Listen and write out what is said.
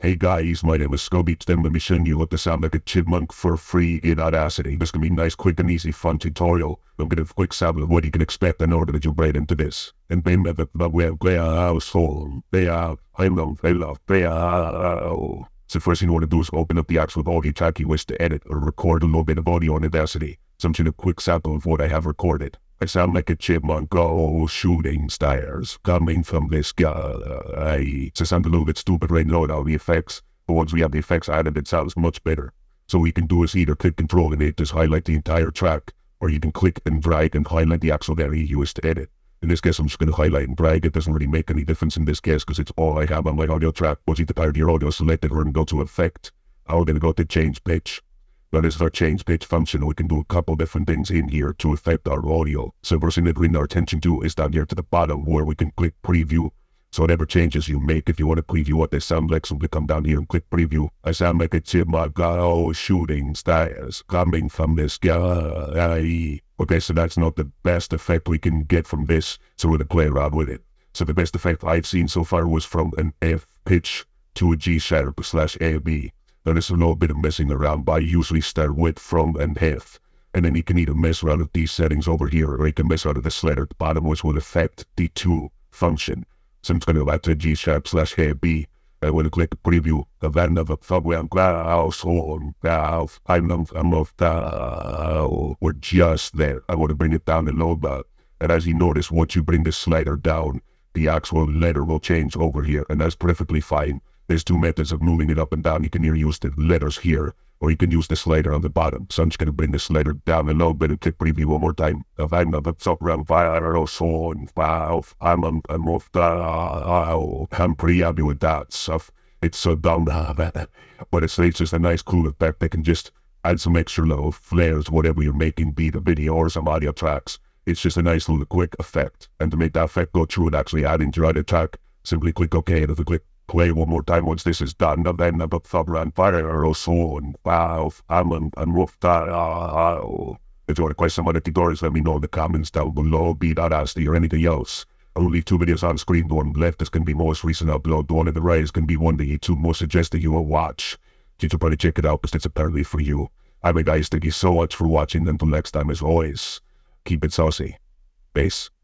Hey guys, my name is Scobie. Today let me show you what to sound like a chipmunk for free in Audacity. This can be a nice, quick, and easy fun tutorial. I'm gonna give a quick sample of what you can expect in order that you break into this. And then the web household. They are, I love, they are. So first thing you want to do is open up the actual audio track you wish to edit or record a little bit of audio on Audacity. So I'm showing a quick sample of what I have recorded. I sound like a chipmunk, shooting stars coming from this guy. So I sound a little bit stupid right now without the effects, but once we have the effects added, it sounds much better. So what you can do is either click Control and it just highlight the entire track, or you can click and drag and highlight the actual area you wish to edit. In this case, I'm just going to highlight and drag. It doesn't really make any difference in this case because it's all I have on my audio track. Once you have your audio selected, we're going to go to Effect. I'm going to go to Change Pitch. That is our change pitch function. We can do a couple different things in here to affect our audio. So first thing that we bring our attention to is down here to the bottom where we can click preview. So whatever changes you make, if you want to preview what they sound like, simply come down here and click preview. I sound like a chipmunk, shooting stars coming from this guy. Okay, so that's not the best effect we can get from this, so we're going to play around with it. So the best effect I've seen so far was from an F pitch to a G sharp / A B. Now there's a little bit of messing around, but I usually start with from and F. And then you can either mess around with these settings over here, or you can mess around with the slider at the bottom, which will affect the to function. So I'm just going to go back to G sharp / A B. I want to click preview. I'm we're just there. I want to bring it down a little bit. And as you notice, once you bring the slider down, the actual letter will change over here, and that's perfectly fine. There's two methods of moving it up and down. You can either use the letters here, or you can use the slider on the bottom. So I'm just going to bring the slider down a little bit and click preview one more time. I'm pretty happy with that stuff. It's so dumb, but it's just a nice cool effect. They can just add some extra little flares, whatever you're making, be the video or some audio tracks. It's just a nice little quick effect. And to make that effect go through and actually add into your audio track, simply click OK, and if you click play one more time once this is done, and then the thumb around fire or so, and I'm rough. If you want to question some other tutorials, let me know in the comments down below, be that Audacity or anything else. I will leave two videos on screen. The one on the left is going to be most recent upload. The one on the right is going to be one that YouTube most suggested you will watch. You should probably check it out because it's apparently for you. Anyway guys, thank you so much for watching. Until next time, as always, keep it saucy. Peace.